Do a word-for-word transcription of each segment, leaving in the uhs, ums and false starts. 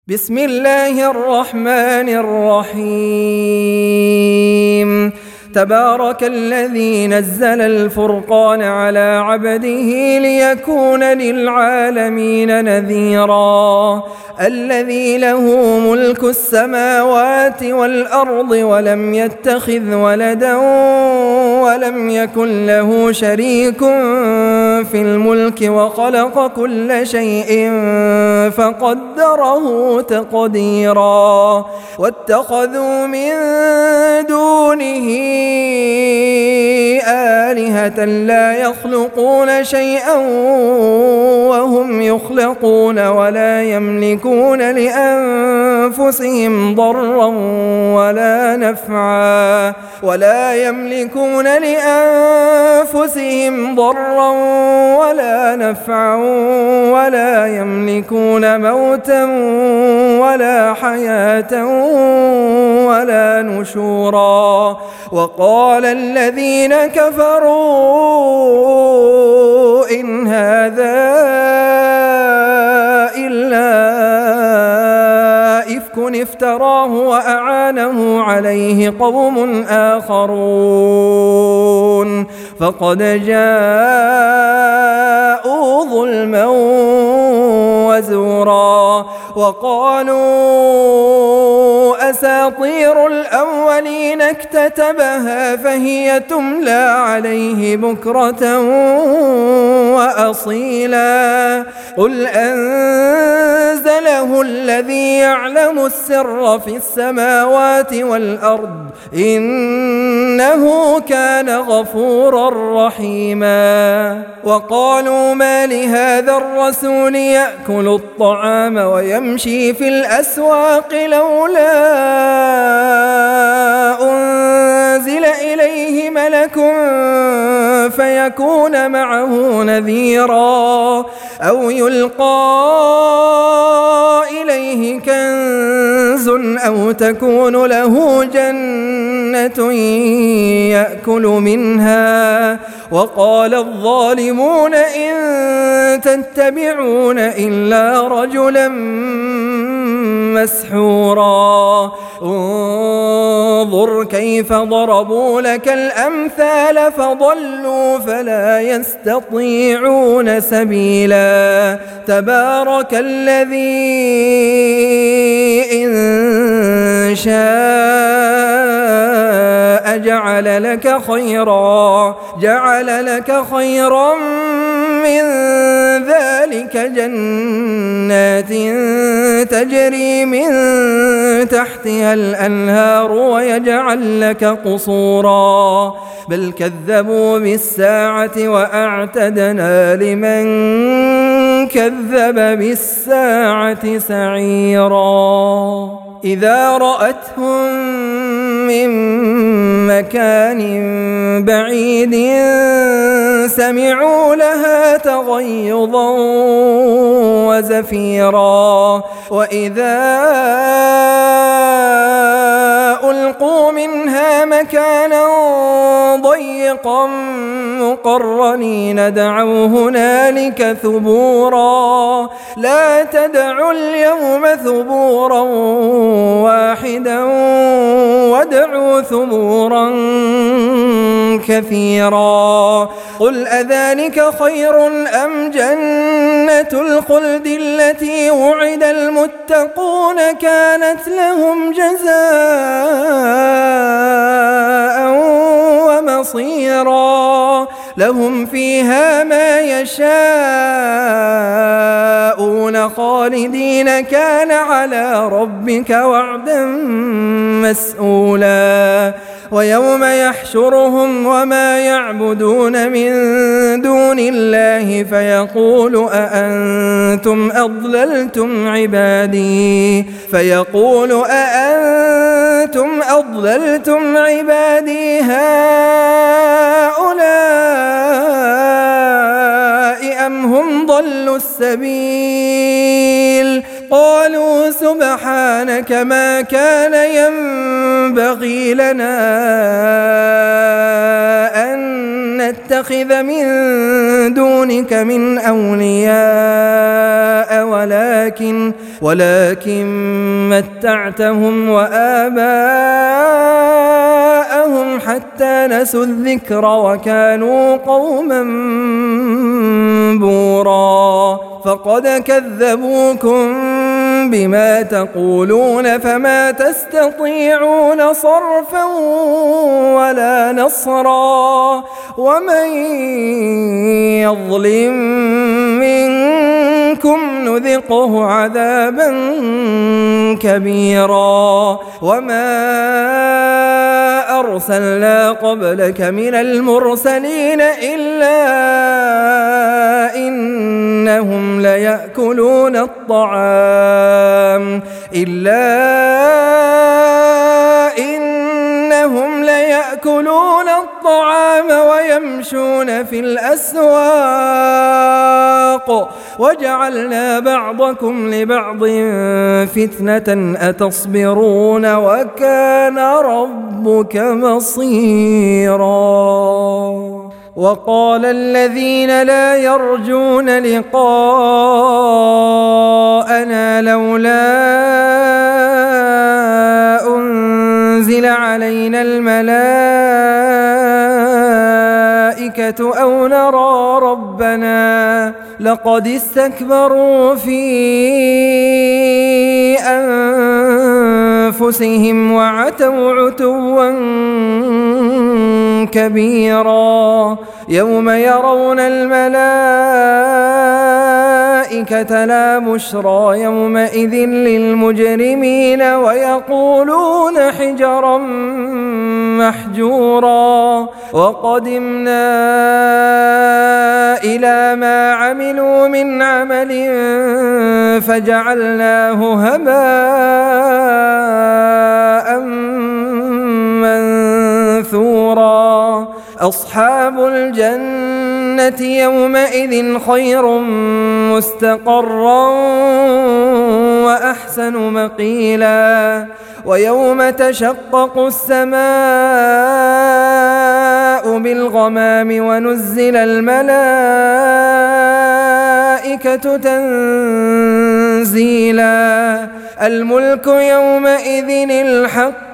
بسم الله الرحمن الرحيم. تبارك الذي نزل الفرقان على عبده ليكون للعالمين نذيرا. الذي له ملك السماوات والأرض ولم يتخذ ولدا ولم يكن له شريك في الملك وخلق كل شيء فقدره تقديرا. واتخذوا من دونه آلهة لا يخلقون شيئا وهم يخلقون ولا يملكون لأنفسهم ضرا ولا نفعا ولا يملكون لأنفسهم ضرا ولا نفعا ولا يملكون موتا ولا حياة ولا نشورا. وقال الذين كفروا إن هذا إلا إفك افتراه وأعانه عليه قوم آخرون فقد جاءوا ظلما وزورا. وقالوا أساطير الأولين اكتتبها فهي تملى عليه بكرة وأصيلا. قل أنزله الذي يعلم السر في السماوات والأرض إنه كان غفورا رحيما. وقالوا ما لهذا الرسول يأكل الطعام ويمشي في الأسواق لولا أنزل إليه ملك فيكون معه نذيرا أو يلقى إليه كنز أو تكون له جنة يأكل منها. وقال الظالمون إن تتبعون إلا رجلا مسحورا. انظر كيف ضربوا لك الأمثال فضلوا فلا يستطيعون سبيلا. تبارك الذي إن شاء جعل لك خيرا جعل لك خيرا من ذلك جنات تجري من تحتها الأنهار ويجعل لك قصورا بل كذبوا بالساعة وأعتدنا لمن كذب بالساعة سعيرا. إذا رأتهم من مكان بعيد سمعوا لها تغيظا وزفيرا. وإذا ألقوا منها مكانا ضيقا مقرنين دعوا هنالك ثبورا. لا تدعوا اليوم ثبورا واحدا وادعوا ثبورا كثيرا. قل أذلك خير أم جنة الخلد التي وعد المتقون كانت لهم جزاء ومصيرا. لهم فيها ما يشاءون خالدين كان على ربك وعدا مسئولا. ويوم يحشرهم وما يعبدون من دون الله فيقول أأنتم أضللتم عبادي فيقول أأنتم أضللتم عبادي هؤلاء أم هم ضلوا السبيل. قالوا سبحانك ما كان ينبغي لنا أن نتبع نتخذ من دونك من أولياء ولكن ولكن متعتهم وآباءهم حتى نسوا الذكر وكانوا قوما بورا فقد كذبوكم بما تقولون فما تستطيعون صرفا ولا نصرا ومن يظلم منكم نذقه عذابا كبيرا وما أرسلنا قبلك من المرسلين إلا إنهم ليأكلون الطعام إلا إنهم ليأكلون الطعام ويمشون في الأسواق وجعلنا بعضكم لبعض فتنة أتصبرون وكان ربك مصيرا. وقال الذين لا يرجون لقاءنا لولا أنزل علينا الملائكة أو نرى ربنا لقد استكبروا في أنفسهم وعتوا عتوا كبيرا يوم يرون الملائكة لا بشرى يومئذ للمجرمين ويقولون حجرا محجورا وقدمنا إلى ما عملوا من عمل فجعلناه هباء منثورا. أصحاب الجنة يومئذ خير مستقرا وأحسن مقيلا ويوم تشقق السماء بالغمام ونزل الملائكة تنزيلا الملك يومئذ الحق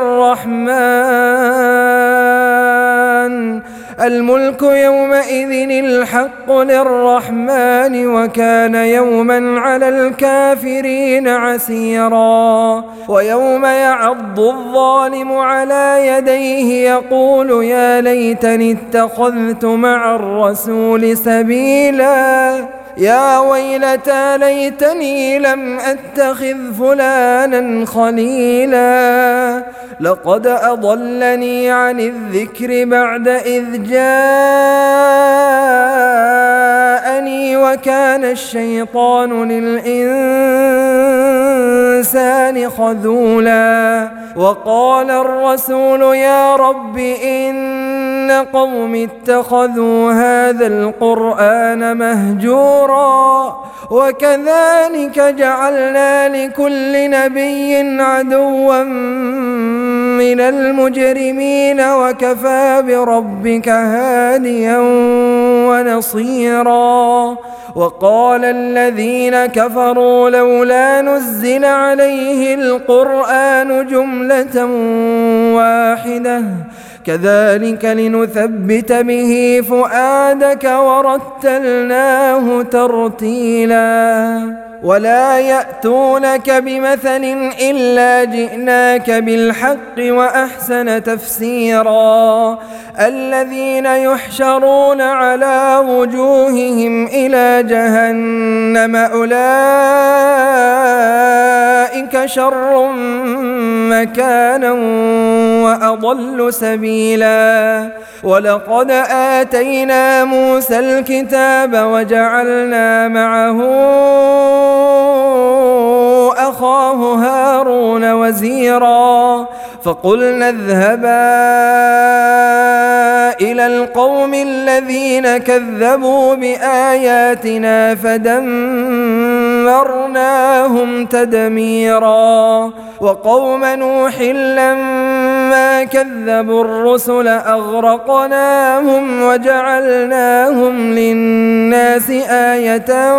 للرحمن الملك يومئذ الحق للرحمن وكان يوما على الكافرين عسيرا. ويوم يعض الظالم على يديه يقول يا ليتني اتخذت مع الرسول سبيلا يا ويلتى ليتني لم أتخذ فلانا خليلا لقد أضلني عن الذكر بعد إذ جاءني وكان الشيطان للإنسان خذولا. وقال الرسول يا رب إن قوم اتخذوا هذا القرآن مهجورا وكذلك جعلنا لكل نبي عدوا من المجرمين وكفى بربك هاديا ونصيرا. وقال الذين كفروا لولا نزل عليه القرآن جملة واحدة كذلك لنثبت به فؤادك ورتلناه ترتيلا. ولا يأتونك بمثل إلا جئناك بالحق وأحسن تفسيرا. الذين يحشرون على وجوههم إلى جهنم أولئك شر مكانا وأضل سبيلا. ولقد آتينا موسى الكتاب وجعلنا معه أخاه هارون وزيرا فقلنا اذهبا إلى القوم الذين كذبوا بآياتنا فدمرناهم تدميرا. وقوم نوح لما فلما كذبوا الرسل أغرقناهم وجعلناهم للناس آية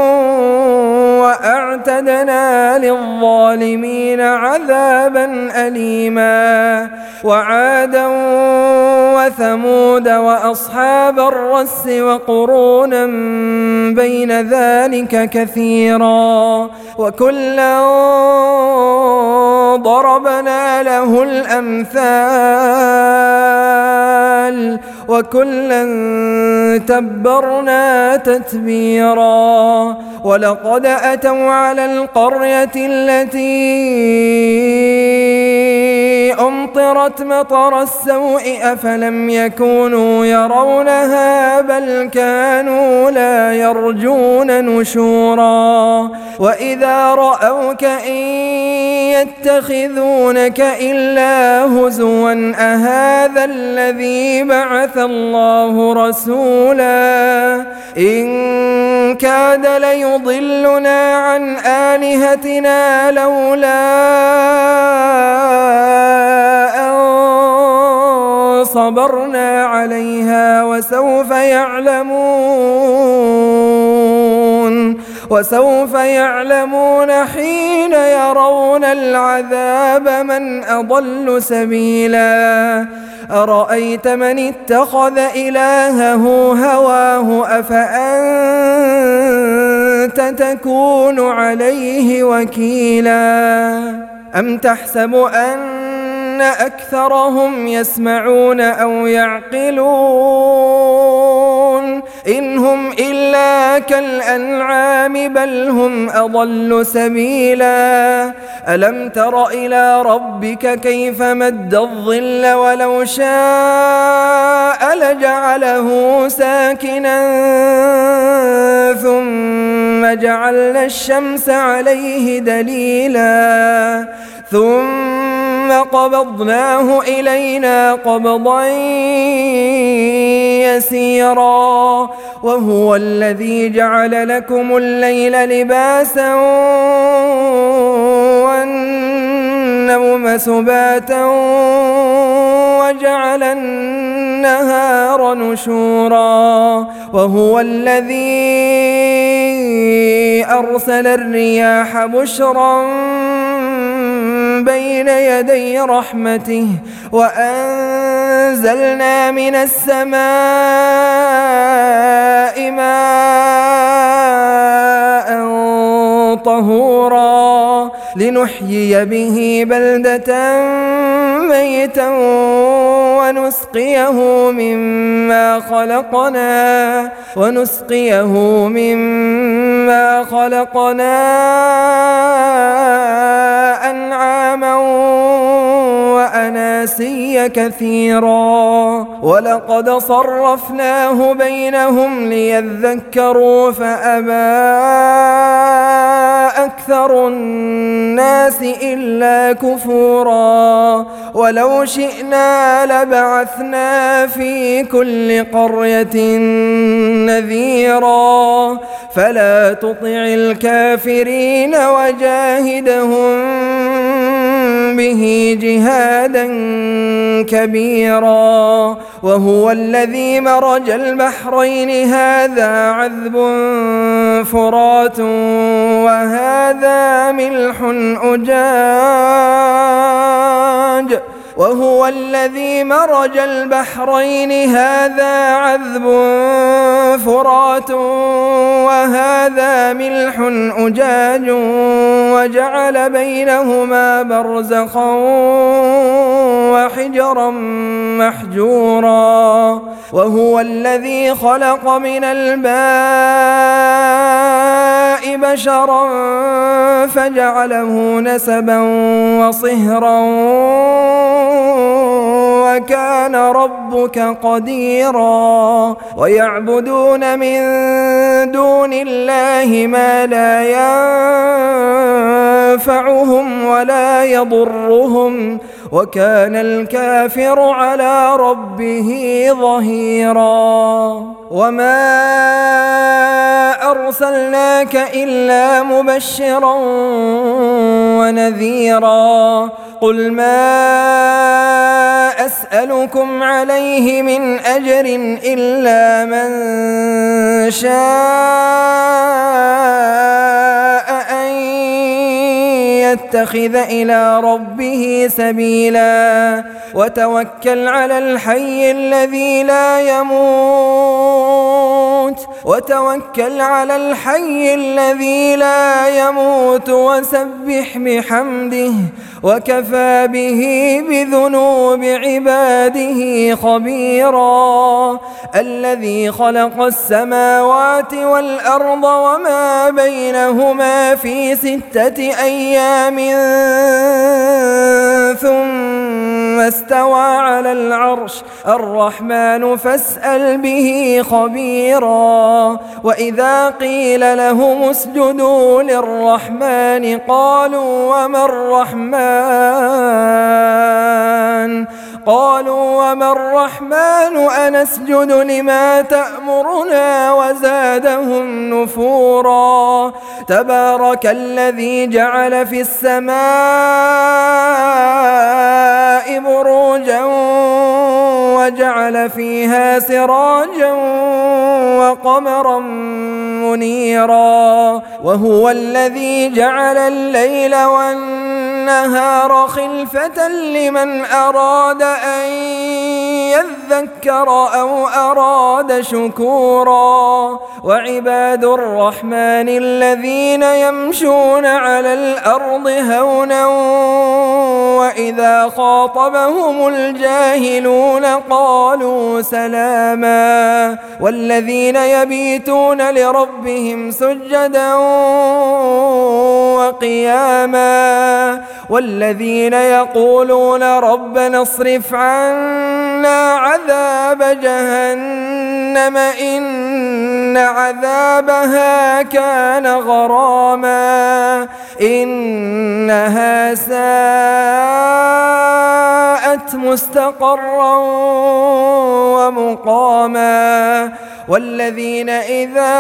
وأعتدنا للظالمين عذابا أليما. وعادا وثمود وأصحاب الرس وقرونا بين ذلك كثيرا، وكلا ضربنا له الأمثال وكلا تبرنا تتبيرا. ولقد أتوا على القرية التي أمطرت مطر السوء أفلم يكونوا يرونها بل كانوا لا يرجون نشورا. وإذا رأوك إن يتخذونك إلا هزوا أهذا الذي بعث الله رسولا إن كاد ليضلنا عن آلهتنا لولا أن صبرنا عليها وسوف يعلمون وسوف يعلمون حين يرون العذاب من أضل سبيلا. أرأيت من اتخذ إلهه هواه أفأنت تكون عليه وكيلا. أم تحسب أن أكثرهم يسمعون أو يعقلون إن هم إلا كالأنعام بل هم أضل سبيلا. ألم تر إلى ربك كيف مد الظل ولو شاء لجعله ساكنا ثم جعلنا الشمس عليه دليلا ثم قبضناه إلينا قبضا يسيرا. وهو الذي جعل لكم الليل لباسا والنوم سباتا وجعل النهار نشورا. وهو الذي أرسل الرياح بشرا بين يدي رحمته وأنزلنا من السماء ماء طهورا لنحيي به بلدة ميتا ونسقيه مما خلقنا ونسقيه مما خلقنا أنعاما وأناسيا كثيرا. ولقد صرفناه بينهم ليذكروا فأبى أكثر الناس إلا كفورا. ولو شئنا لبعثنا في كل قرية نذيرا فلا تطع الكافرين وجاهدهم به جهادا كبيرا. وهو الذي مرج البحرين هذا عذب فرات وهذا ملح أجاج وهو الذي مرج البحرين هذا عذب فرات وهذا ملح أجاج وجعل بينهما برزخا وحجرا محجورا. وهو الذي خلق من الماء بشرا فجعله نسبا وصهرا وكان ربك قديرا. ويعبدون من دون الله ما لا ينفعهم ولا يضرهم وكان الكافر على ربه ظهيرا. وما أرسلناك إلا مبشرا ونذيرا قل ما أسألكم عليه من أجر إلا من شاء أن يتخذ إلى ربه سبيلا وتوكل على الحي الذي لا يموت وتوكل على الحي الذي لا يموت وسبح بحمده وكفى به بذنوب عباده خبيرا الذي خلق السماوات والأرض وما بينهما في ستة أيام ثم استوى على العرش الرحمن فاسأل به خبيرا وإذا قيل لهم اسجدوا للرحمن قالوا وما الرحمن قالوا وما الرحمن أنسجد لما تأمرنا وزادهم نفورا تبارك الذي جعل في السماء بروجا وجعل فيها سراجا وقمرا منيرا وهو الذي جعل الليل والنهار خلفة لمن أراد أن يذكر أو أراد شكورا وعباد الرحمن الذين يمشون على الأرض هونا وإذا خاطبهم الجاهلون قالوا سلاما والذين يبيتون لربهم سجدا وقياما والذين يقولون ربنا اصرف عنا عذاب جهنم إن عذابها كان غراما إنها ساءت مستقرا ومقاما والذين إذا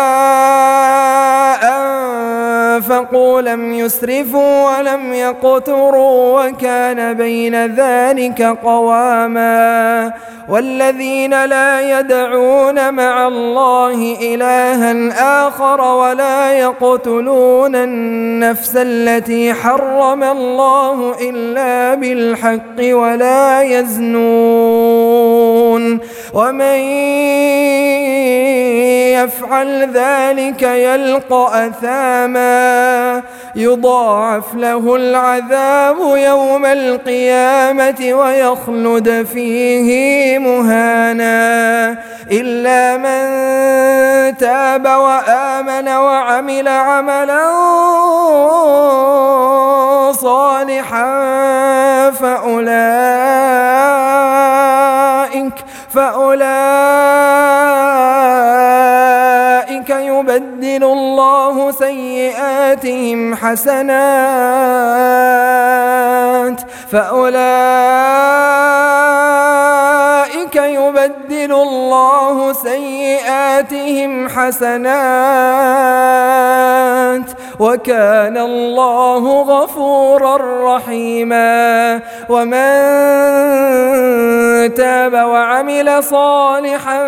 أنفقوا لم يسرفوا ولم يقتروا وكان بين ذلك قواما والذين لا يدعون مع الله إلها آخر ولا يقتلون النفس التي حرم الله إلا بالحق ولا يزنون ومن يفعل ذلك يلقى أثاما يضاعف له العذاب يوم القيامة ويخلد فيه مهانا إلا من تاب وآمن وعمل عملا صالحا فأولئك فأولئك يبدل الله سيئاتهم حسنات فأولئك يبدل الله سيئاتهم حسنات وكان الله غفورا رحيما ومن تاب وعمل صالحا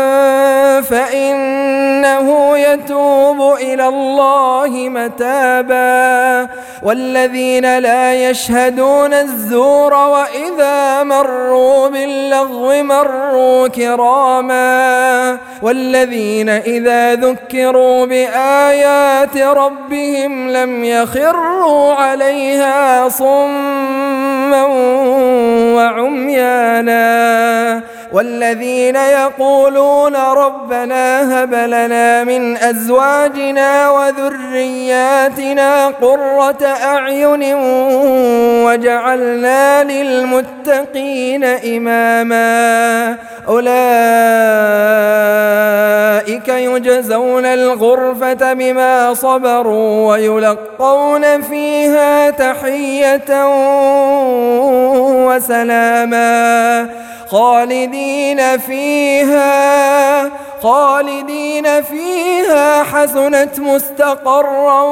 فإنه يتوب إلى الله متابا والذين لا يشهدون الزور وإذا مروا باللغو مروا كراما والذين إذا ذكروا بآيات ربهم لم يخروا عليها صما وعميانا والذين يقولون ربنا هب لنا من أزواجنا وذرياتنا قرة أعين وجعلنا للمتقين إماما أولئك يجزون الغرفة بما صبروا ويلقون فيها تحية وسلاما خالدين فيها خالدين فيها حسنت مستقرا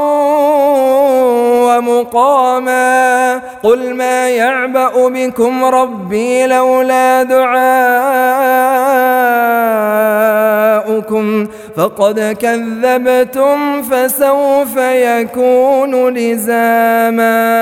ومقاما قل ما يعبأ بكم ربي لولا دعاؤكم فقد كذبتم فسوف يكون لزاما.